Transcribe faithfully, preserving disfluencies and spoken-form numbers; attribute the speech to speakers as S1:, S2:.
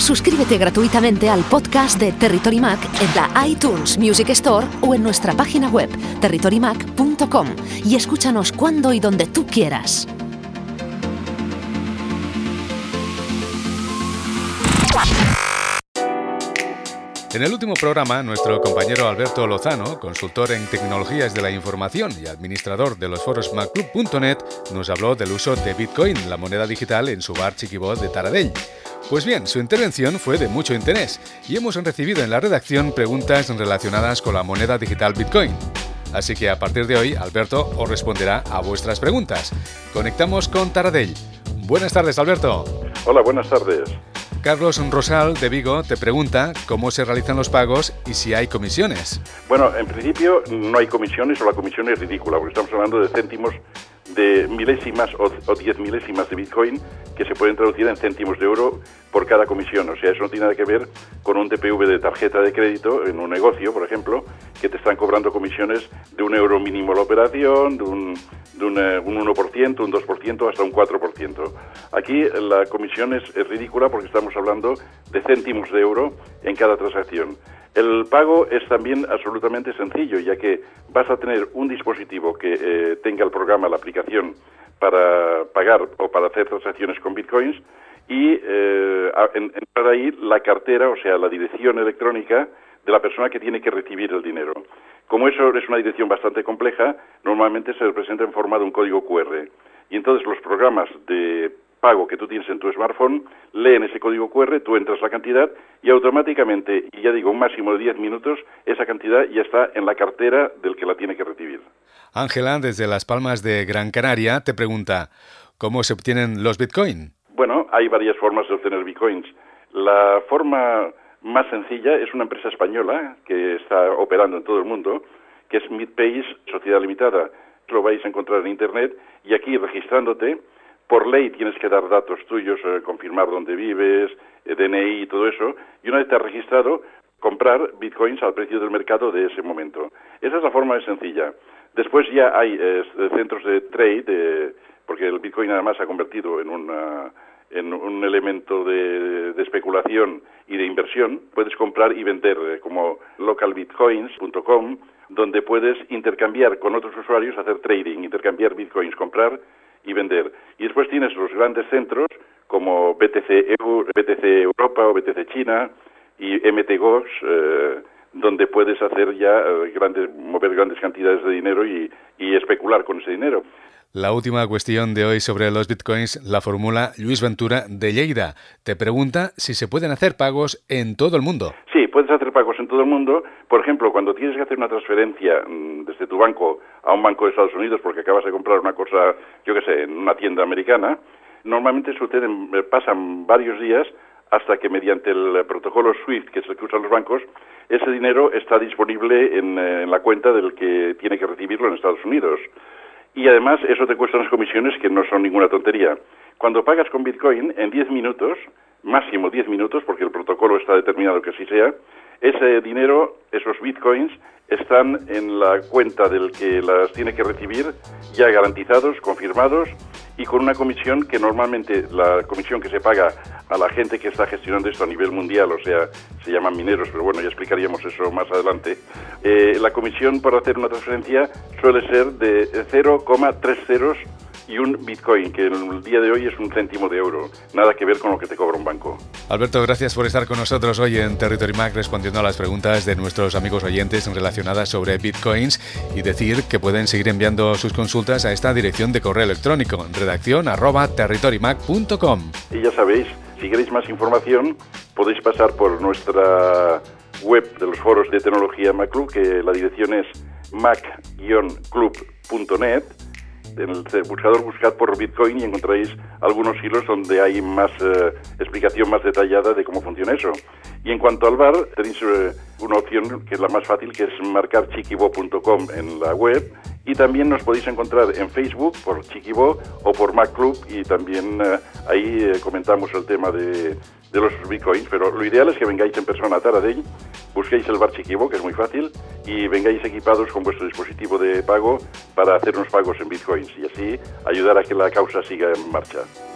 S1: Suscríbete gratuitamente al podcast de Territory Mac en la iTunes Music Store o en nuestra página web territory mac punto com y escúchanos cuando y donde tú quieras.
S2: En el último programa, nuestro compañero Alberto Lozano, consultor en tecnologías de la información y administrador de los foros mac club punto net, nos habló del uso de Bitcoin, la moneda digital, en su bar Chiquibó de Taradell. Pues bien, su intervención fue de mucho interés y hemos recibido en la redacción preguntas relacionadas con la moneda digital Bitcoin. Así que a partir de hoy, Alberto os responderá a vuestras preguntas. Conectamos con Taradell. Buenas tardes, Alberto.
S3: Hola, buenas tardes.
S2: Carlos Rosal, de Vigo, te pregunta cómo se realizan los pagos y si hay comisiones.
S3: Bueno, en principio no hay comisiones, o la comisión es ridícula, porque estamos hablando de céntimos de milésimas o, o diez milésimas de Bitcoin que se pueden traducir en céntimos de euro por cada comisión. O sea, eso no tiene nada que ver con un T P V de tarjeta de crédito en un negocio, por ejemplo, que te están cobrando comisiones de un euro mínimo la operación, de un, de un, uh, un uno por ciento, un dos por ciento, hasta un cuatro por ciento. Aquí la comisión es, es ridícula porque estamos hablando de céntimos de euro en cada transacción. El pago es también absolutamente sencillo, ya que vas a tener un dispositivo que eh, tenga el programa, la aplicación, para pagar o para hacer transacciones con bitcoins y eh, entrar ahí la cartera, o sea, la dirección electrónica de la persona que tiene que recibir el dinero. Como eso es una dirección bastante compleja, normalmente se representa en forma de un código cu erre. Y entonces los programas de pago que tú tienes en tu smartphone leen ese código cu erre, tú entras la cantidad y automáticamente, y ya digo, un máximo de diez minutos, esa cantidad ya está en la cartera del que la tiene que recibir.
S2: Ángela, desde Las Palmas de Gran Canaria, te pregunta, ¿cómo se obtienen los Bitcoin?
S3: Bueno, hay varias formas de obtener Bitcoins. La forma más sencilla es una empresa española que está operando en todo el mundo, que es MidPace Sociedad Limitada. Lo vais a encontrar en Internet y aquí registrándote, por ley tienes que dar datos tuyos, eh, confirmar dónde vives, eh, D N I y todo eso, y una vez te has registrado, comprar bitcoins al precio del mercado de ese momento. Esa es la forma más sencilla. Después ya hay eh, centros de trade, eh, porque el bitcoin además se ha convertido en, una, en un elemento de, de especulación y de inversión. Puedes comprar y vender eh, como local bitcoins punto com, donde puedes intercambiar con otros usuarios, hacer trading, intercambiar bitcoins, comprar y vender. Y después tienes los grandes centros como B T C, B T C Europa o B T C China y M T Gox, eh, donde puedes hacer ya eh, grandes, mover grandes cantidades de dinero y, y especular con ese dinero.
S2: La última cuestión de hoy sobre los bitcoins la formula Luis Ventura de Lleida. Te pregunta si se pueden hacer pagos en todo el mundo.
S3: Sí, puedes hacer pagos en todo el mundo. Por ejemplo, cuando tienes que hacer una transferencia mmm, desde tu banco a un banco de Estados Unidos porque acabas de comprar una cosa, yo qué sé, en una tienda americana, normalmente suceden, pasan varios días hasta que mediante el protocolo SWIFT, que es el que usan los bancos, ese dinero está disponible en, en la cuenta del que tiene que recibirlo en Estados Unidos. Y además eso te cuesta unas comisiones que no son ninguna tontería. Cuando pagas con Bitcoin, en diez minutos, máximo diez minutos, porque el protocolo está determinado que así sea, ese dinero, esos Bitcoins, están en la cuenta del que las tiene que recibir, ya garantizados, confirmados, y con una comisión que normalmente, la comisión que se paga a la gente que está gestionando esto a nivel mundial, o sea, se llaman mineros, pero bueno, ya explicaríamos eso más adelante, eh, la comisión para hacer una transferencia suele ser de cero coma tres ceros y un Bitcoin, que en el día de hoy es un céntimo de euro. Nada que ver con lo que te cobra un banco.
S2: Alberto, gracias por estar con nosotros hoy en Territory Mac respondiendo a las preguntas de nuestros amigos oyentes relacionadas sobre Bitcoins y decir que pueden seguir enviando sus consultas a esta dirección de correo electrónico, redacción arroba territory mac punto com.
S3: Y ya sabéis, si queréis más información, podéis pasar por nuestra web de los foros de tecnología MacClub, que la dirección es mac guion club punto net. En el buscador buscad por Bitcoin y encontraréis algunos hilos donde hay más eh, explicación más detallada de cómo funciona eso. Y en cuanto al bar, tenéis eh, una opción que es la más fácil, que es marcar chiquibo punto com en la web, y también nos podéis encontrar en Facebook por Chiquibo o por MacClub, y también eh, ahí eh, comentamos el tema de, de los bitcoins, pero lo ideal es que vengáis en persona a Taradell, busquéis el bar Chiquibo, que es muy fácil, y vengáis equipados con vuestro dispositivo de pago para hacer unos pagos en bitcoins y así ayudar a que la causa siga en marcha.